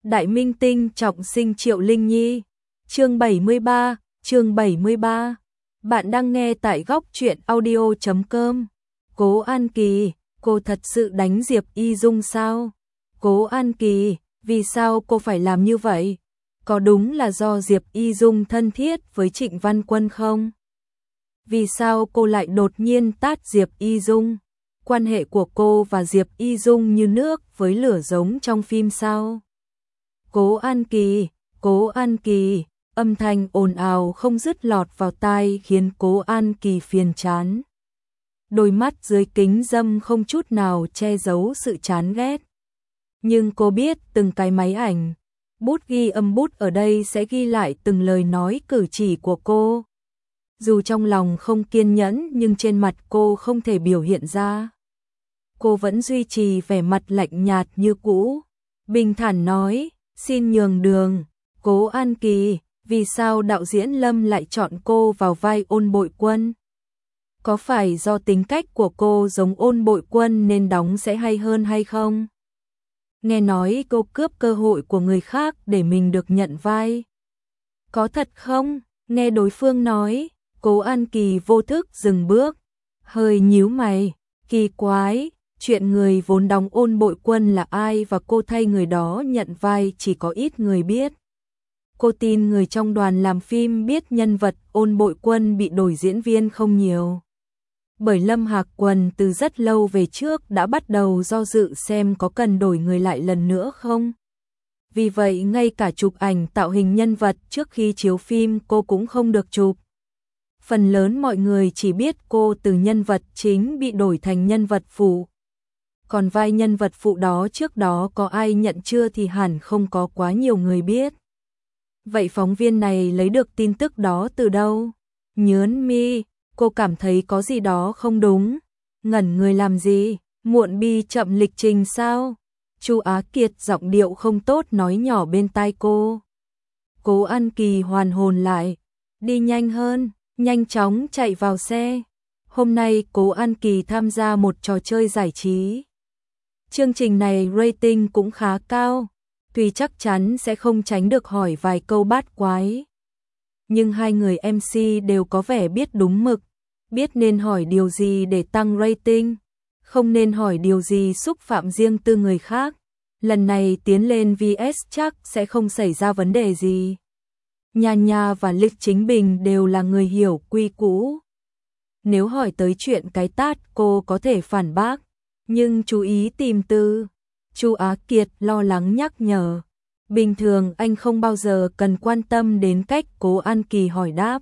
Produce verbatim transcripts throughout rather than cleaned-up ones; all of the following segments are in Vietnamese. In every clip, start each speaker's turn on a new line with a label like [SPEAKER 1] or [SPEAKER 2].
[SPEAKER 1] Đại minh tinh trọng sinh Triệu Linh Nhi. Chương bảy mươi ba, chương bảy mươi ba. Bạn đang nghe tại góc truyện audio chấm com. Cố An Kỳ, cô thật sự đánh Diệp Y Dung sao? Cố An Kỳ, vì sao cô phải làm như vậy? Có đúng là do Diệp Y Dung thân thiết với Trịnh Văn Quân không? Vì sao cô lại đột nhiên tát Diệp Y Dung? Quan hệ của cô và Diệp Y Dung như nước với lửa giống trong phim sao? Cố An Kỳ, Cố An Kỳ, âm thanh ồn ào không dứt lọt vào tai khiến Cố An Kỳ phiền chán. Đôi mắt dưới kính râm không chút nào che giấu sự chán ghét. Nhưng cô biết từng cái máy ảnh, bút ghi âm bút ở đây sẽ ghi lại từng lời nói cử chỉ của cô. Dù trong lòng không kiên nhẫn nhưng trên mặt cô không thể biểu hiện ra. Cô vẫn duy trì vẻ mặt lạnh nhạt như cũ, bình thản nói, xin nhường đường. Cố An Kỳ, vì sao đạo diễn Lâm lại chọn cô vào vai Ôn Bội Quân? Có phải do tính cách của cô giống Ôn Bội Quân nên đóng sẽ hay hơn hay không? Nghe nói cô cướp cơ hội của người khác để mình được nhận vai. Có thật không? Nghe đối phương nói, Cố An Kỳ vô thức dừng bước, hơi nhíu mày, kỳ quái, chuyện người vốn đóng Ôn Bội Quân là ai và cô thay người đó nhận vai chỉ có ít người biết. Cô tin người trong đoàn làm phim biết nhân vật Ôn Bội Quân bị đổi diễn viên không nhiều. Bởi Lâm Hạc Quần từ rất lâu về trước đã bắt đầu do dự xem có cần đổi người lại lần nữa không. Vì vậy ngay cả chụp ảnh tạo hình nhân vật trước khi chiếu phim cô cũng không được chụp. Phần lớn mọi người chỉ biết cô từ nhân vật chính bị đổi thành nhân vật phụ. Còn vai nhân vật phụ đó trước đó có ai nhận chưa thì hẳn không có quá nhiều người biết. Vậy phóng viên này lấy được tin tức đó từ đâu? Nhớn mi, cô cảm thấy có gì đó không đúng. Ngẩn người làm gì? Muộn bi chậm lịch trình sao? Chu Á Kiệt giọng điệu không tốt nói nhỏ bên tai cô. Cố An Kỳ hoàn hồn lại. Đi nhanh hơn, nhanh chóng chạy vào xe. Hôm nay Cố An Kỳ tham gia một trò chơi giải trí. Chương trình này rating cũng khá cao, tuy chắc chắn sẽ không tránh được hỏi vài câu bát quái. Nhưng hai người em xê đều có vẻ biết đúng mực, biết nên hỏi điều gì để tăng rating, không nên hỏi điều gì xúc phạm riêng tư người khác. Lần này tiến lên vê ét chắc sẽ không xảy ra vấn đề gì. Nha Nha và Lịch Chính Bình đều là người hiểu quy củ. Nếu hỏi tới chuyện cái tát cô có thể phản bác, nhưng chú ý tìm từ. Chu Á Kiệt lo lắng nhắc nhở. Bình thường anh không bao giờ cần quan tâm đến cách Cố An Kỳ hỏi đáp.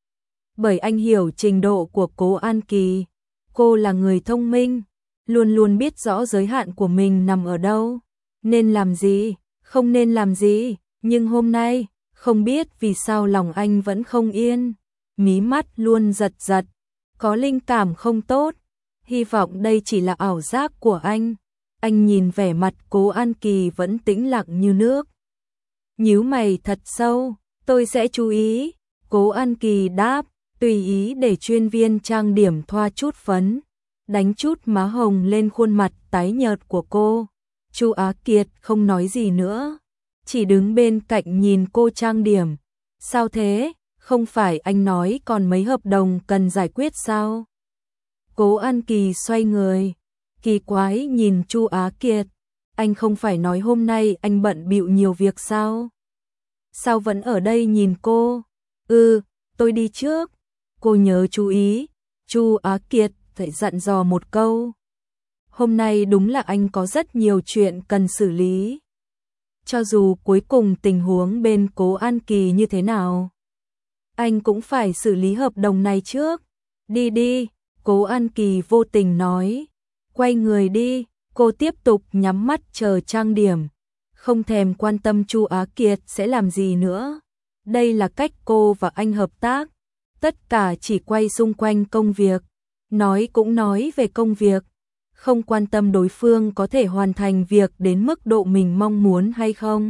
[SPEAKER 1] Bởi anh hiểu trình độ của Cố An Kỳ. Cô là người thông minh, luôn luôn biết rõ giới hạn của mình nằm ở đâu. Nên làm gì, không nên làm gì. Nhưng hôm nay, không biết vì sao lòng anh vẫn không yên. Mí mắt luôn giật giật, có linh cảm không tốt. Hy vọng đây chỉ là ảo giác của anh. Anh nhìn vẻ mặt Cố An Kỳ vẫn tĩnh lặng như nước. Nhíu mày thật sâu, tôi sẽ chú ý. Cố An Kỳ đáp, tùy ý để chuyên viên trang điểm thoa chút phấn, đánh chút má hồng lên khuôn mặt tái nhợt của cô. Chu Á Kiệt không nói gì nữa, chỉ đứng bên cạnh nhìn cô trang điểm. Sao thế, không phải anh nói còn mấy hợp đồng cần giải quyết sao? Cố An Kỳ xoay người, kỳ quái nhìn Chu Á Kiệt, anh không phải nói hôm nay anh bận bịu nhiều việc sao? Sao vẫn ở đây nhìn cô? Ừ, tôi đi trước. Cô nhớ chú ý, Chu Á Kiệt phải dặn dò một câu. Hôm nay đúng là anh có rất nhiều chuyện cần xử lý. Cho dù cuối cùng tình huống bên Cố An Kỳ như thế nào, anh cũng phải xử lý hợp đồng này trước. Đi đi. Cố An Kỳ vô tình nói, quay người đi. Cô tiếp tục nhắm mắt chờ trang điểm, không thèm quan tâm Chu Á Kiệt sẽ làm gì nữa. Đây là cách cô và anh hợp tác, tất cả chỉ quay xung quanh công việc, nói cũng nói về công việc, không quan tâm đối phương có thể hoàn thành việc đến mức độ mình mong muốn hay không.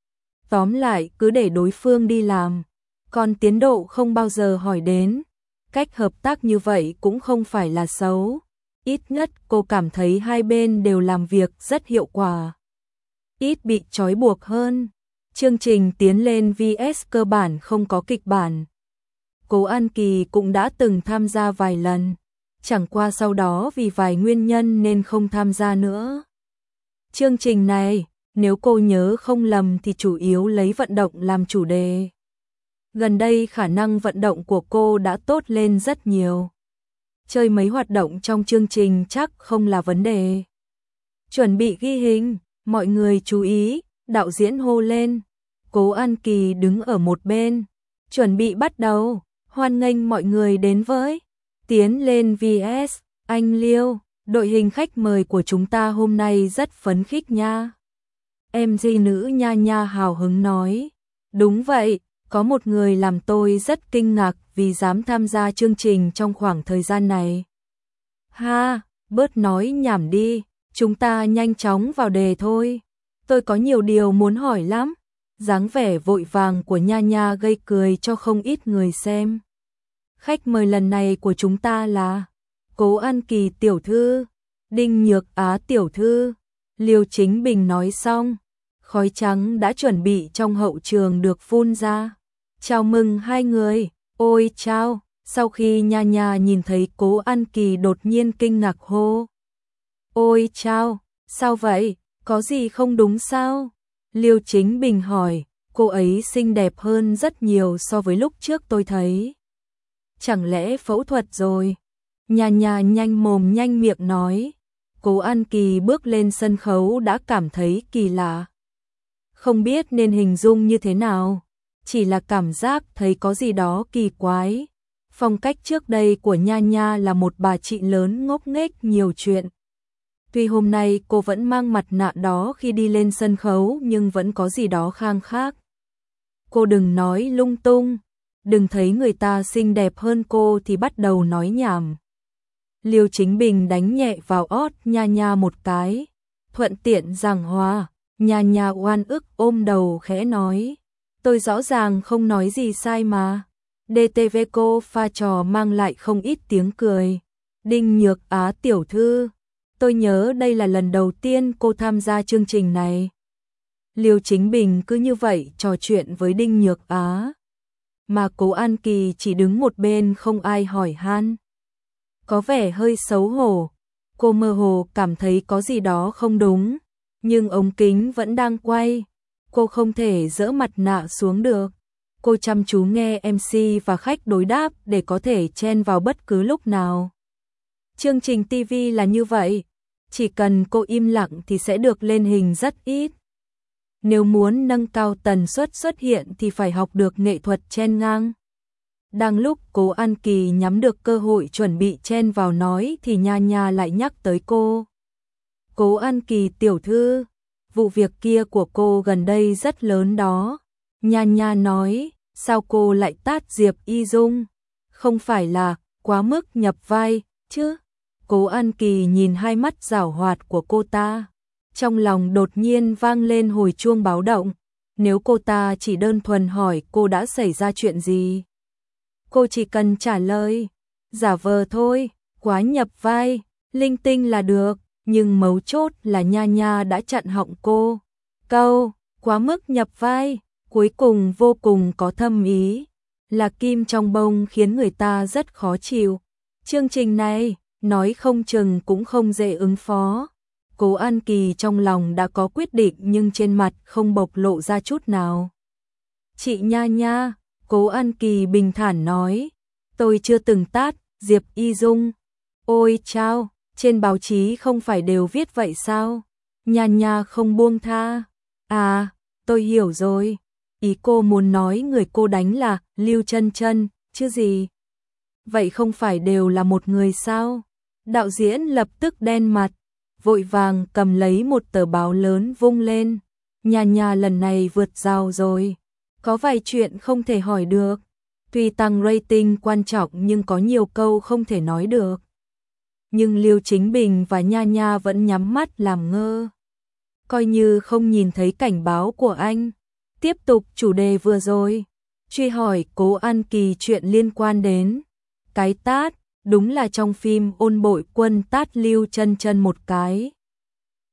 [SPEAKER 1] Tóm lại cứ để đối phương đi làm, còn tiến độ không bao giờ hỏi đến. Cách hợp tác như vậy cũng không phải là xấu, ít nhất cô cảm thấy hai bên đều làm việc rất hiệu quả. ít bị trói buộc hơn. Chương trình tiến lên vê ét cơ bản không có kịch bản. Cố An Kỳ cũng đã từng tham gia vài lần, chẳng qua sau đó vì vài nguyên nhân nên không tham gia nữa. Chương trình này, nếu cô nhớ không lầm thì chủ yếu lấy vận động làm chủ đề. Gần đây khả năng vận động của cô đã tốt lên rất nhiều. Chơi mấy hoạt động trong chương trình chắc không là vấn đề. Chuẩn bị ghi hình, mọi người chú ý, đạo diễn hô lên. Cố An Kỳ đứng ở một bên, chuẩn bị bắt đầu, hoan nghênh mọi người đến với Tiến lên vê ét, anh Liêu, đội hình khách mời của chúng ta hôm nay rất phấn khích nha. Em dê nữ Nha Nha hào hứng nói, đúng vậy, có một người làm tôi rất kinh ngạc vì dám tham gia chương trình trong khoảng thời gian này. Ha, bớt nói nhảm đi, chúng ta nhanh chóng vào đề thôi. Tôi có nhiều điều muốn hỏi lắm. Dáng vẻ vội vàng của Nha Nha gây cười cho không ít người xem. Khách mời lần này của chúng ta là Cố An Kỳ tiểu thư, Đinh Nhược Á tiểu thư. Liêu Chính Bình nói xong, khói trắng đã chuẩn bị trong hậu trường được phun ra. Chào mừng hai người, ôi chao. Sau khi Nha Nha nhìn thấy Cố An Kỳ đột nhiên kinh ngạc hô. Ôi chao, sao vậy, có gì không đúng sao? Liêu Chính Bình hỏi, cô ấy xinh đẹp hơn rất nhiều so với lúc trước tôi thấy. Chẳng lẽ phẫu thuật rồi? Nha Nha nhanh mồm nhanh miệng nói. Cố An Kỳ bước lên sân khấu đã cảm thấy kỳ lạ. Không biết nên hình dung như thế nào, chỉ là cảm giác thấy có gì đó kỳ quái. Phong cách trước đây của Nha Nha là một bà chị lớn ngốc nghếch nhiều chuyện. Tuy hôm nay cô vẫn mang mặt nạ đó khi đi lên sân khấu nhưng vẫn có gì đó khang khác. Cô đừng nói lung tung, đừng thấy người ta xinh đẹp hơn cô thì bắt đầu nói nhảm. Liêu Chính Bình đánh nhẹ vào ót Nha Nha một cái, thuận tiện giảng hòa. Nha Nha oan ức ôm đầu khẽ nói, tôi rõ ràng không nói gì sai mà. đê tê vê cô pha trò mang lại không ít tiếng cười. Đinh Nhược Á tiểu thư, tôi nhớ đây là lần đầu tiên cô tham gia chương trình này. Liêu Chính Bình cứ như vậy trò chuyện với Đinh Nhược Á, mà Cố An Kỳ chỉ đứng một bên không ai hỏi han. Có vẻ hơi xấu hổ, cô mơ hồ cảm thấy có gì đó không đúng, nhưng ống kính vẫn đang quay, cô không thể dỡ mặt nạ xuống được. Cô chăm chú nghe em xê và khách đối đáp để có thể chen vào bất cứ lúc nào. Chương trình ti vi là như vậy, chỉ cần cô im lặng thì sẽ được lên hình rất ít. Nếu muốn nâng cao tần suất xuất hiện thì phải học được nghệ thuật chen ngang. Đang lúc Cố An Kỳ nhắm được cơ hội chuẩn bị chen vào nói thì Nha Nha lại nhắc tới cô. Cố An Kỳ tiểu thư, vụ việc kia của cô gần đây rất lớn đó. Nha Nha nói, sao cô lại tát Diệp Y Dung? Không phải là quá mức nhập vai, chứ? Cố An Kỳ nhìn hai mắt giảo hoạt của cô ta. Trong lòng đột nhiên vang lên hồi chuông báo động. Nếu cô ta chỉ đơn thuần hỏi cô đã xảy ra chuyện gì, cô chỉ cần trả lời, giả vờ thôi, quá nhập vai, linh tinh là được. Nhưng mấu chốt là Nha Nha đã chặn họng cô. Câu, quá mức nhập vai, cuối cùng vô cùng có thâm ý, là kim trong bông khiến người ta rất khó chịu. Chương trình này, nói không chừng cũng không dễ ứng phó. Cố An Kỳ trong lòng đã có quyết định nhưng trên mặt không bộc lộ ra chút nào. Chị Nha Nha, Cố An Kỳ bình thản nói, tôi chưa từng tát Diệp Y Dung. Ôi chao, trên báo chí không phải đều viết vậy sao? Nha Nha không buông tha. À, tôi hiểu rồi. Ý cô muốn nói người cô đánh là Lưu Chân Chân, chứ gì? Vậy không phải đều là một người sao? Đạo diễn lập tức đen mặt, vội vàng cầm lấy một tờ báo lớn vung lên. Nha Nha lần này vượt rào rồi. Có vài chuyện không thể hỏi được. Tuy tăng rating quan trọng nhưng có nhiều câu không thể nói được. Nhưng Liêu Chính Bình và Nha Nha vẫn nhắm mắt làm ngơ, coi như không nhìn thấy cảnh báo của anh. Tiếp tục chủ đề vừa rồi, truy hỏi Cố An Kỳ chuyện liên quan đến cái tát, đúng là trong phim Ôn Bội Quân tát Lưu Chân Chân một cái.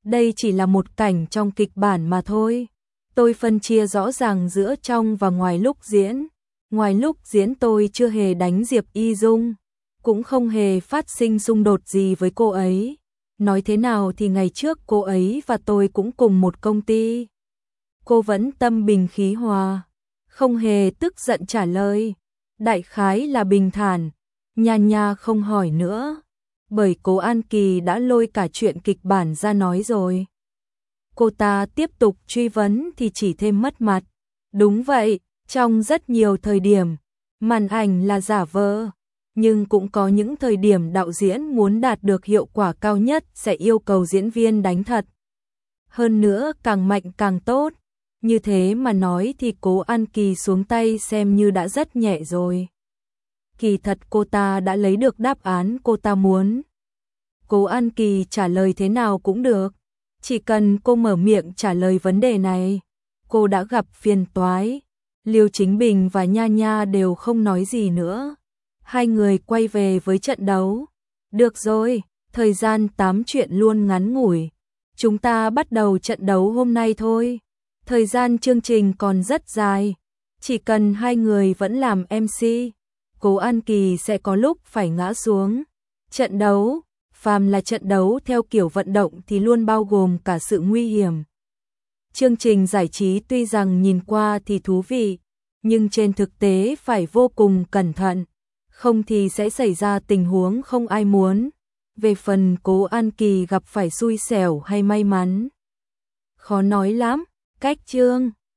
[SPEAKER 1] Đây chỉ là một cảnh trong kịch bản mà thôi. Tôi phân chia rõ ràng giữa trong và ngoài lúc diễn. Ngoài lúc diễn tôi chưa hề đánh Diệp Y Dung, cũng không hề phát sinh xung đột gì với cô ấy. Nói thế nào thì ngày trước cô ấy và tôi cũng cùng một công ty. Cô vẫn tâm bình khí hòa, không hề tức giận trả lời. Đại khái là bình thản. Nha Nha không hỏi nữa, bởi Cố An Kỳ đã lôi cả chuyện kịch bản ra nói rồi. Cô ta tiếp tục truy vấn thì chỉ thêm mất mặt. Đúng vậy, trong rất nhiều thời điểm, màn ảnh là giả vờ, nhưng cũng có những thời điểm đạo diễn muốn đạt được hiệu quả cao nhất sẽ yêu cầu diễn viên đánh thật. Hơn nữa càng mạnh càng tốt. Như thế mà nói thì Cố An Kỳ xuống tay xem như đã rất nhẹ rồi. Kỳ thật cô ta đã lấy được đáp án cô ta muốn. Cố An Kỳ trả lời thế nào cũng được. Chỉ cần cô mở miệng trả lời vấn đề này, cô đã gặp phiền toái. Liêu Chính Bình và Nha Nha đều không nói gì nữa. Hai người quay về với trận đấu. Được rồi, thời gian tám chuyện luôn ngắn ngủi. Chúng ta bắt đầu trận đấu hôm nay thôi. Thời gian chương trình còn rất dài. Chỉ cần hai người vẫn làm em xê, Cố An Kỳ sẽ có lúc phải ngã xuống. Trận đấu, phàm là trận đấu theo kiểu vận động thì luôn bao gồm cả sự nguy hiểm. Chương trình giải trí tuy rằng nhìn qua thì thú vị, nhưng trên thực tế phải vô cùng cẩn thận, không thì sẽ xảy ra tình huống không ai muốn. Về phần Cố An Kỳ gặp phải xui xẻo hay may mắn, khó nói lắm. Cách chương